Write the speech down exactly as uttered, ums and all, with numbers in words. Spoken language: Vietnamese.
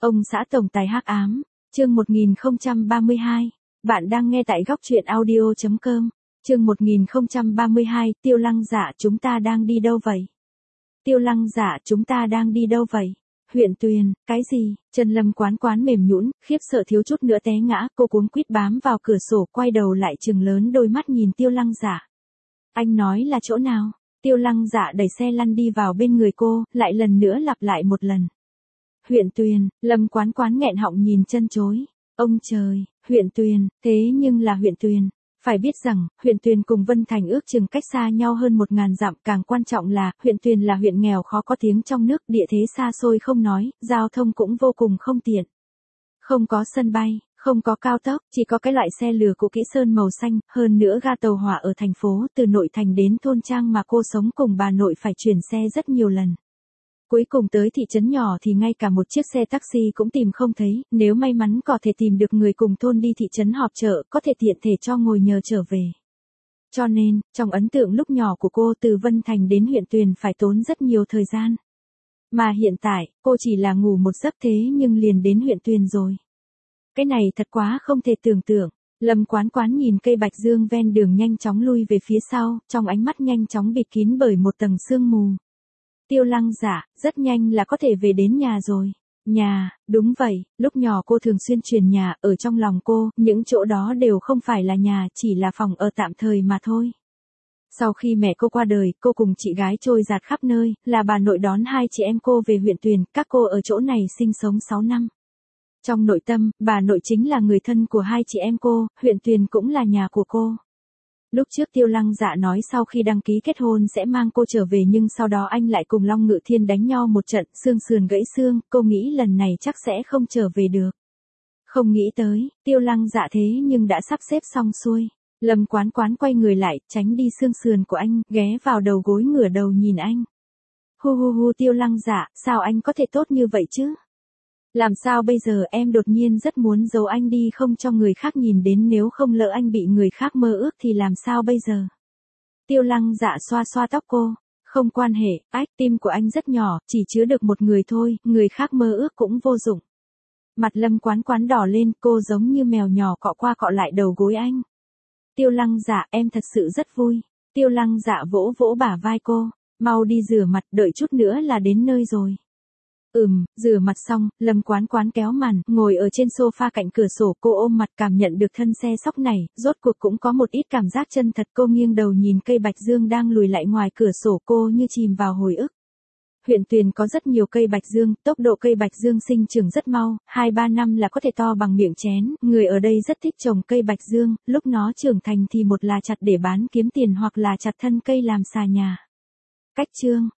Ông xã tổng tài hắc ám, chương một nghìn không trăm ba mươi hai. Bạn đang nghe tại góc truyện audio chấm com. Chương một nghìn không trăm ba mươi hai, Tiêu Lăng Dạ, chúng ta đang đi đâu vậy? Tiêu Lăng Dạ, chúng ta đang đi đâu vậy? Huyện Tuyền, cái gì? Chân Lâm Quán Quán mềm nhũn, khiếp sợ thiếu chút nữa té ngã, cô cuống quýt bám vào cửa sổ, quay đầu lại trừng lớn đôi mắt nhìn Tiêu Lăng Dạ. Anh nói là chỗ nào? Tiêu Lăng Dạ đẩy xe lăn đi vào bên người cô, lại lần nữa lặp lại một lần. Huyện Tuyền, Lâm Quán Quán nghẹn họng nhìn chân chối. Ông trời, huyện Tuyền, thế nhưng là huyện Tuyền. Phải biết rằng, huyện Tuyền cùng Vân Thành ước chừng cách xa nhau hơn một ngàn dặm, càng quan trọng là, huyện Tuyền là huyện nghèo khó có tiếng trong nước, địa thế xa xôi không nói, giao thông cũng vô cùng không tiện. Không có sân bay, không có cao tốc, chỉ có cái loại xe lừa cũ kỹ sơn màu xanh, hơn nữa ga tàu hỏa ở thành phố, từ nội thành đến thôn trang mà cô sống cùng bà nội phải chuyển xe rất nhiều lần. Cuối cùng tới thị trấn nhỏ thì ngay cả một chiếc xe taxi cũng tìm không thấy, nếu may mắn có thể tìm được người cùng thôn đi thị trấn họp chợ, có thể tiện thể cho ngồi nhờ trở về. Cho nên, trong ấn tượng lúc nhỏ của cô từ Vân Thành đến huyện Tuyền phải tốn rất nhiều thời gian. Mà hiện tại, cô chỉ là ngủ một giấc thế nhưng liền đến huyện Tuyền rồi. Cái này thật quá không thể tưởng tượng. Lâm Quán Quán nhìn cây bạch dương ven đường nhanh chóng lui về phía sau, trong ánh mắt nhanh chóng bịt kín bởi một tầng sương mù. Tiêu Lăng Dạ, rất nhanh là có thể về đến nhà rồi. Nhà, đúng vậy, lúc nhỏ cô thường xuyên chuyển nhà, ở trong lòng cô, những chỗ đó đều không phải là nhà, chỉ là phòng ở tạm thời mà thôi. Sau khi mẹ cô qua đời, cô cùng chị gái trôi dạt khắp nơi, là bà nội đón hai chị em cô về huyện Tuyền, các cô ở chỗ này sinh sống sáu năm. Trong nội tâm, bà nội chính là người thân của hai chị em cô, huyện Tuyền cũng là nhà của cô. Lúc trước Tiêu Lăng Dạ nói sau khi đăng ký kết hôn sẽ mang cô trở về nhưng sau đó anh lại cùng Long Ngự Thiên đánh nhau một trận, xương sườn gãy xương, cô nghĩ lần này chắc sẽ không trở về được. Không nghĩ tới, Tiêu Lăng Dạ thế nhưng đã sắp xếp xong xuôi. Lâm Quán Quán quay người lại, tránh đi xương sườn của anh, ghé vào đầu gối ngửa đầu nhìn anh. Hu hu hu Tiêu Lăng Dạ, sao anh có thể tốt như vậy chứ? Làm sao bây giờ em đột nhiên rất muốn giấu anh đi không cho người khác nhìn đến nếu không lỡ anh bị người khác mơ ước thì làm sao bây giờ? Tiêu Lăng Dạ xoa xoa tóc cô. Không quan hệ, ách tim của anh rất nhỏ, chỉ chứa được một người thôi, người khác mơ ước cũng vô dụng. Mặt Lâm Quán Quán đỏ lên, cô giống như mèo nhỏ cọ qua cọ lại đầu gối anh. Tiêu Lăng Dạ, em thật sự rất vui. Tiêu Lăng Dạ vỗ vỗ bả vai cô. Mau đi rửa mặt, đợi chút nữa là đến nơi rồi. Ừm, rửa mặt xong, Lâm Quán Quán kéo màn, ngồi ở trên sofa cạnh cửa sổ, cô ôm mặt cảm nhận được thân xe sóc này, rốt cuộc cũng có một ít cảm giác chân thật. Cô nghiêng đầu nhìn cây bạch dương đang lùi lại ngoài cửa sổ, cô như chìm vào hồi ức. Huyện Tuyền có rất nhiều cây bạch dương, tốc độ cây bạch dương sinh trưởng rất mau, hai ba năm là có thể to bằng miệng chén, người ở đây rất thích trồng cây bạch dương, lúc nó trưởng thành thì một là chặt để bán kiếm tiền hoặc là chặt thân cây làm xà nhà. Cách chương